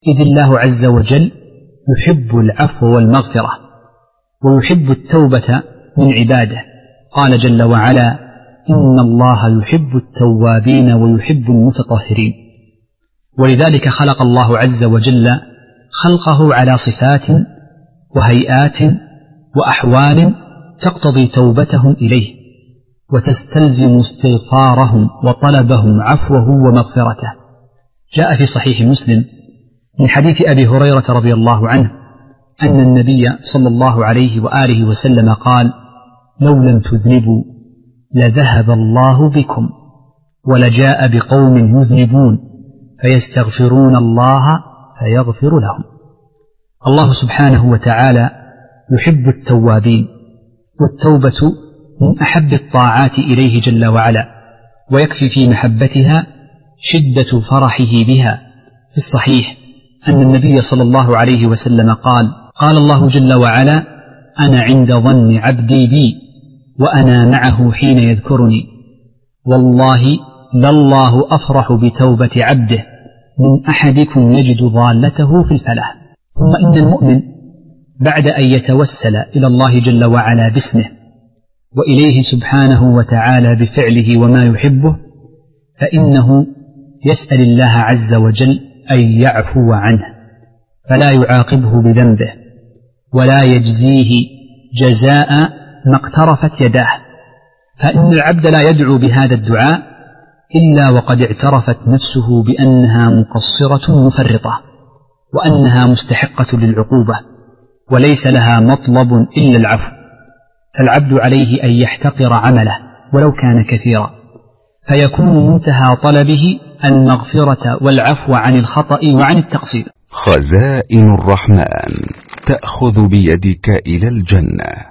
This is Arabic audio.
إذ الله عز وجل يحب العفو والمغفرة ويحب التوبة من عباده. قال جل وعلا: إن الله يحب التوابين ويحب المتطهرين. ولذلك خلق الله عز وجل خلقه على صفات وهيئات وأحوال تقتضي توبتهم إليه وتستلزم استغفارهم وطلبهم عفوه ومغفرته. جاء في صحيح مسلم من حديث أبي هريرة رضي الله عنه أن النبي صلى الله عليه وآله وسلم قال: لو لم تذنبوا لذهب الله بكم ولجاء بقوم يذنبون فيستغفرون الله فيغفر لهم. الله سبحانه وتعالى يحب التوابين، والتوبة من أحب الطاعات إليه جل وعلا، ويكفي في محبتها شدة فرحه بها. في الصحيح أن النبي صلى الله عليه وسلم قال: قال الله جل وعلا: أنا عند ظن عبدي بي وأنا معه حين يذكرني، والله لله أفرح بتوبة عبده من أحدكم يجد ضالته في الفلاح. ثم إن المؤمن بعد أن يتوسل إلى الله جل وعلا باسمه وإليه سبحانه وتعالى بفعله وما يحبه، فإنه يسأل الله عز وجل أن يعفو عنه فلا يعاقبه بذنبه ولا يجزيه جزاء ما اقترفت يداه. فإن العبد لا يدعو بهذا الدعاء إلا وقد اعترفت نفسه بأنها مقصرة مفرطة وأنها مستحقة للعقوبة وليس لها مطلب إلا العفو. فالعبد عليه أن يحتقر عمله ولو كان كثيرا، فيكون منتهى طلبه المغفرة والعفو عن الخطأ وعن التقصير. خزائن الرحمن تأخذ بيدك إلى الجنة.